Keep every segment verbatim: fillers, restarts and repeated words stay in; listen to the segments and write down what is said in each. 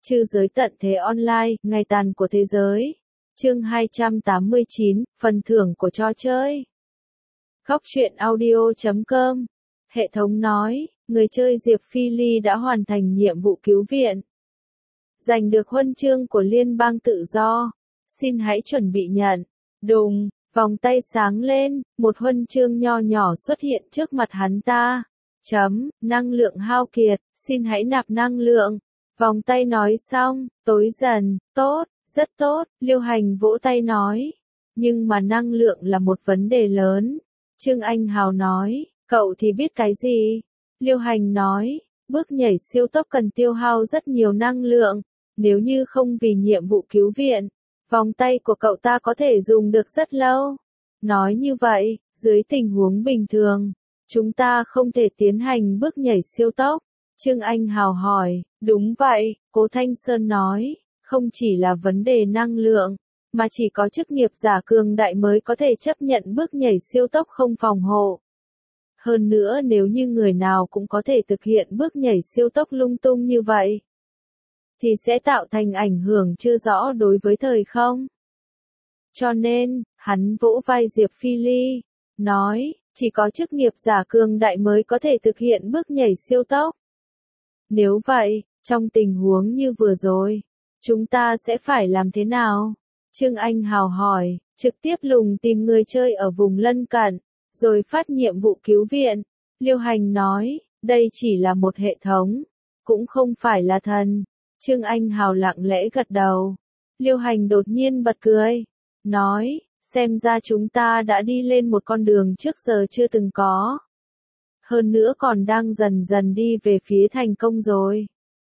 Trư giới tận thế online, ngày tàn của thế giới. Chương hai trăm tám mươi chín, phần thưởng của trò chơi. Góc truyện audio chấm com. Hệ thống nói, người chơi Diệp Phi Ly đã hoàn thành nhiệm vụ cứu viện. Giành được huân chương của Liên bang tự do. Xin hãy chuẩn bị nhận. Đùng, vòng tay sáng lên, một huân chương nho nhỏ xuất hiện trước mặt hắn ta. Chấm, năng lượng hao kiệt, xin hãy nạp năng lượng. Vòng tay nói xong, tối dần, tốt, rất tốt, Liêu Hành vỗ tay nói. Nhưng mà năng lượng là một vấn đề lớn. Trương Anh Hào nói, cậu thì biết cái gì? Liêu Hành nói, bước nhảy siêu tốc cần tiêu hao rất nhiều năng lượng. Nếu như không vì nhiệm vụ cứu viện, vòng tay của cậu ta có thể dùng được rất lâu. Nói như vậy, dưới tình huống bình thường, chúng ta không thể tiến hành bước nhảy siêu tốc. Trương Anh Hào hỏi, đúng vậy, Cố Thanh Sơn nói, không chỉ là vấn đề năng lượng, mà chỉ có chức nghiệp giả cường đại mới có thể chấp nhận bước nhảy siêu tốc không phòng hộ. Hơn nữa nếu như người nào cũng có thể thực hiện bước nhảy siêu tốc lung tung như vậy, thì sẽ tạo thành ảnh hưởng chưa rõ đối với thời không. Cho nên, hắn vỗ vai Diệp Phi Ly, nói, chỉ có chức nghiệp giả cường đại mới có thể thực hiện bước nhảy siêu tốc. Nếu vậy, trong tình huống như vừa rồi, chúng ta sẽ phải làm thế nào? Trương Anh Hào hỏi, trực tiếp lùng tìm người chơi ở vùng lân cận, rồi phát nhiệm vụ cứu viện. Liêu Hành nói, đây chỉ là một hệ thống, cũng không phải là thần. Trương Anh Hào lặng lẽ gật đầu. Liêu Hành đột nhiên bật cười, nói, xem ra chúng ta đã đi lên một con đường trước giờ chưa từng có. Hơn nữa còn đang dần dần đi về phía thành công rồi.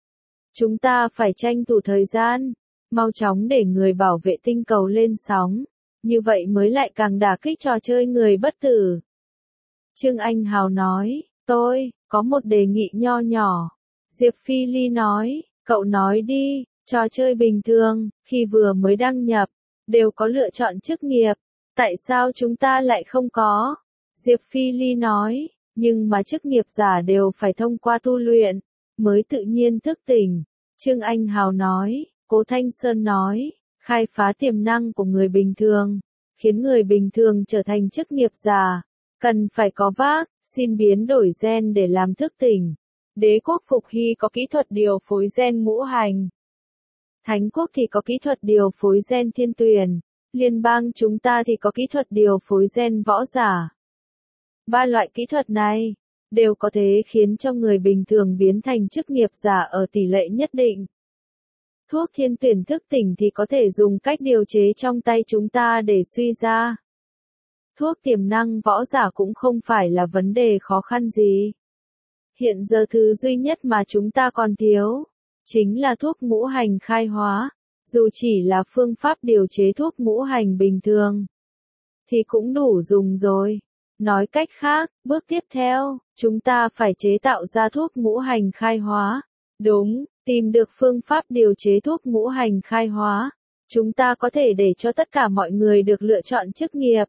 Chúng ta phải tranh thủ thời gian, mau chóng để người bảo vệ tinh cầu lên sóng, như vậy mới lại càng đả kích trò chơi người bất tử. Trương Anh Hào nói, tôi, có một đề nghị nho nhỏ. Diệp Phi Ly nói, cậu nói đi, trò chơi bình thường, khi vừa mới đăng nhập, đều có lựa chọn chức nghiệp, tại sao chúng ta lại không có? Diệp Phi Ly nói, nhưng mà chức nghiệp giả đều phải thông qua tu luyện, mới tự nhiên thức tỉnh. Trương Anh Hào nói, Cố Thanh Sơn nói, khai phá tiềm năng của người bình thường, khiến người bình thường trở thành chức nghiệp giả, cần phải có vác, xin biến đổi gen để làm thức tỉnh. Đế quốc Phục Hy có kỹ thuật điều phối gen ngũ hành. Thánh quốc thì có kỹ thuật điều phối gen thiên tuyển. Liên bang chúng ta thì có kỹ thuật điều phối gen võ giả. Ba loại kỹ thuật này đều có thể khiến cho người bình thường biến thành chức nghiệp giả ở tỷ lệ nhất định. Thuốc thiên tuyển thức tỉnh thì có thể dùng cách điều chế trong tay chúng ta để suy ra. Thuốc tiềm năng võ giả cũng không phải là vấn đề khó khăn gì. Hiện giờ thứ duy nhất mà chúng ta còn thiếu, chính là thuốc ngũ hành khai hóa. Dù chỉ là phương pháp điều chế thuốc ngũ hành bình thường, thì cũng đủ dùng rồi. Nói cách khác, bước tiếp theo, chúng ta phải chế tạo ra thuốc ngũ hành khai hóa. Đúng, tìm được phương pháp điều chế thuốc ngũ hành khai hóa. Chúng ta có thể để cho tất cả mọi người được lựa chọn chức nghiệp.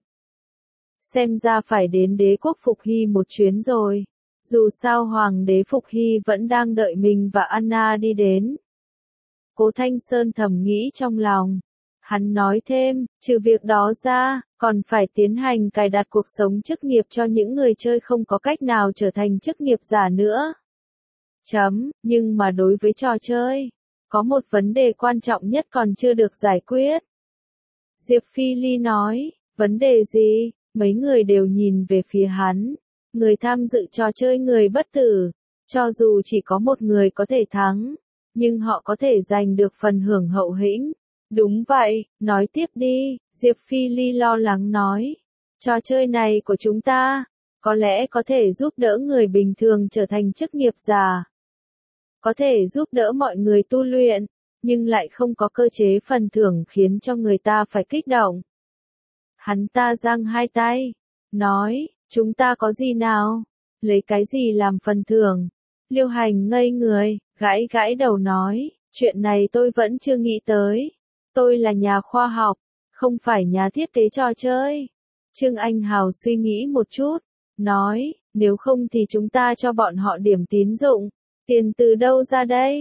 Xem ra phải đến đế quốc Phục Hy một chuyến rồi. Dù sao Hoàng đế Phục Hy vẫn đang đợi mình và Anna đi đến. Cố Thanh Sơn thầm nghĩ trong lòng. Hắn nói thêm, trừ việc đó ra, còn phải tiến hành cài đặt cuộc sống chức nghiệp cho những người chơi không có cách nào trở thành chức nghiệp giả nữa. Chấm, nhưng mà đối với trò chơi, có một vấn đề quan trọng nhất còn chưa được giải quyết. Diệp Phi Ly nói, vấn đề gì? Mấy người đều nhìn về phía hắn. Người tham dự trò chơi người bất tử, cho dù chỉ có một người có thể thắng, nhưng họ có thể giành được phần hưởng hậu hĩnh. Đúng vậy, nói tiếp đi, Diệp Phi Ly lo lắng nói. Trò chơi này của chúng ta, có lẽ có thể giúp đỡ người bình thường trở thành chức nghiệp giả. Có thể giúp đỡ mọi người tu luyện, nhưng lại không có cơ chế phần thưởng khiến cho người ta phải kích động. Hắn ta giang hai tay, nói, chúng ta có gì nào? Lấy cái gì làm phần thưởng? Liêu Hành ngây người, gãi gãi đầu nói, chuyện này tôi vẫn chưa nghĩ tới. Tôi là nhà khoa học, không phải nhà thiết kế trò chơi. Trương Anh Hào suy nghĩ một chút, nói, nếu không thì chúng ta cho bọn họ điểm tín dụng. Tiền từ đâu ra đây?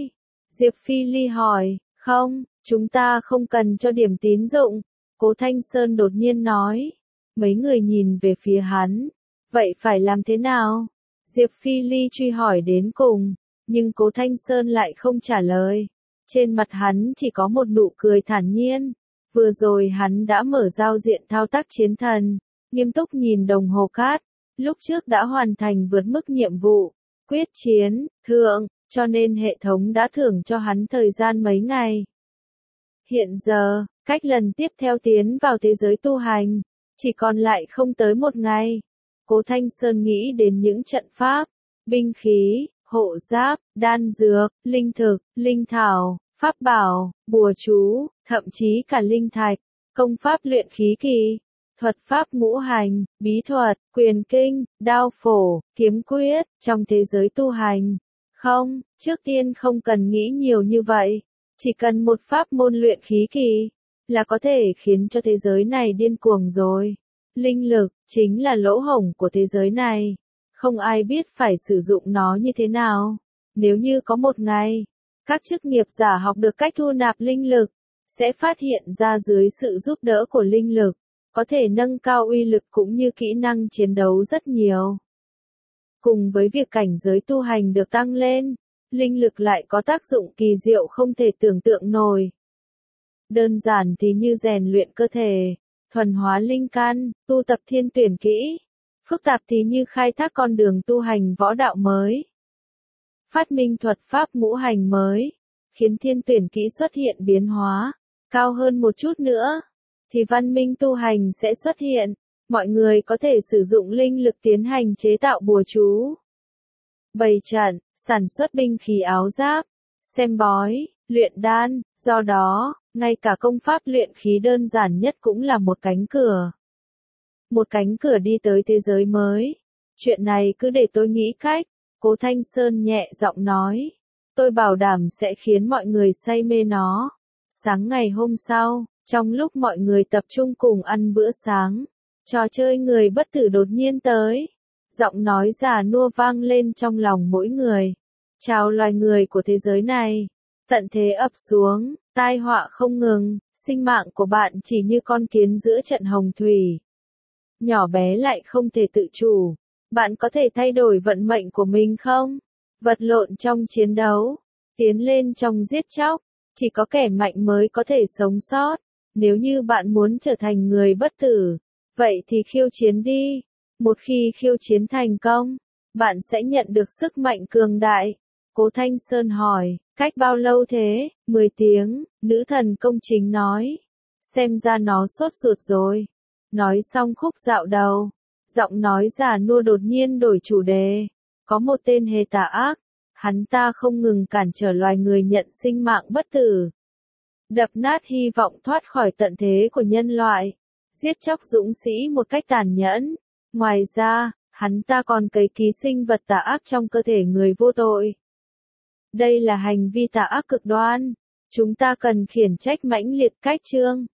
Diệp Phi Ly hỏi, không, chúng ta không cần cho điểm tín dụng. Cố Thanh Sơn đột nhiên nói. Mấy người nhìn về phía hắn. Vậy phải làm thế nào? Diệp Phi Ly truy hỏi đến cùng, nhưng Cố Thanh Sơn lại không trả lời. Trên mặt hắn chỉ có một nụ cười thản nhiên. Vừa rồi hắn đã mở giao diện thao tác chiến thần, nghiêm túc nhìn đồng hồ cát. Lúc trước đã hoàn thành vượt mức nhiệm vụ, quyết chiến, thượng, cho nên hệ thống đã thưởng cho hắn thời gian mấy ngày. Hiện giờ, cách lần tiếp theo tiến vào thế giới tu hành, chỉ còn lại không tới một ngày. Cố Thanh Sơn nghĩ đến những trận pháp, binh khí, hộ giáp, đan dược, linh thực, linh thảo, pháp bảo, bùa chú, thậm chí cả linh thạch, công pháp luyện khí kỳ, thuật pháp ngũ hành, bí thuật, quyền kinh, đao phổ, kiếm quyết, trong thế giới tu hành. Không, trước tiên không cần nghĩ nhiều như vậy, chỉ cần một pháp môn luyện khí kỳ, là có thể khiến cho thế giới này điên cuồng rồi. Linh lực, chính là lỗ hổng của thế giới này. Không ai biết phải sử dụng nó như thế nào. Nếu như có một ngày, các chức nghiệp giả học được cách thu nạp linh lực, sẽ phát hiện ra dưới sự giúp đỡ của linh lực, có thể nâng cao uy lực cũng như kỹ năng chiến đấu rất nhiều. Cùng với việc cảnh giới tu hành được tăng lên, linh lực lại có tác dụng kỳ diệu không thể tưởng tượng nổi. Đơn giản thì như rèn luyện cơ thể, thuần hóa linh căn, tu tập thiên tuyển kỹ. Phức tạp thì như khai thác con đường tu hành võ đạo mới. Phát minh thuật pháp ngũ hành mới, khiến thiên tuyển kỹ xuất hiện biến hóa, cao hơn một chút nữa, thì văn minh tu hành sẽ xuất hiện. Mọi người có thể sử dụng linh lực tiến hành chế tạo bùa chú, bày trận, sản xuất binh khí áo giáp, xem bói, luyện đan, do đó, ngay cả công pháp luyện khí đơn giản nhất cũng là một cánh cửa. Một cánh cửa đi tới thế giới mới. Chuyện này cứ để tôi nghĩ cách, Cố Thanh Sơn nhẹ giọng nói. Tôi bảo đảm sẽ khiến mọi người say mê nó. Sáng ngày hôm sau, trong lúc mọi người tập trung cùng ăn bữa sáng, trò chơi người bất tử đột nhiên tới. Giọng nói già nua vang lên trong lòng mỗi người. Chào loài người của thế giới này. Tận thế ập xuống, tai họa không ngừng, sinh mạng của bạn chỉ như con kiến giữa trận hồng thủy. Nhỏ bé lại không thể tự chủ. Bạn có thể thay đổi vận mệnh của mình không? Vật lộn trong chiến đấu, tiến lên trong giết chóc, chỉ có kẻ mạnh mới có thể sống sót. Nếu như bạn muốn trở thành người bất tử, vậy thì khiêu chiến đi. Một khi khiêu chiến thành công, bạn sẽ nhận được sức mạnh cường đại. Cố Thanh Sơn hỏi, cách bao lâu thế? mười tiếng, nữ thần công chính nói. Xem ra nó sốt ruột rồi. Nói xong khúc dạo đầu, giọng nói già nua đột nhiên đổi chủ đề. Có một tên hề tà ác, hắn ta không ngừng cản trở loài người nhận sinh mạng bất tử. Đập nát hy vọng thoát khỏi tận thế của nhân loại. Giết chóc dũng sĩ một cách tàn nhẫn. Ngoài ra, hắn ta còn cấy ký sinh vật tà ác trong cơ thể người vô tội. Đây là hành vi tà ác cực đoan. Chúng ta cần khiển trách mãnh liệt cách chương.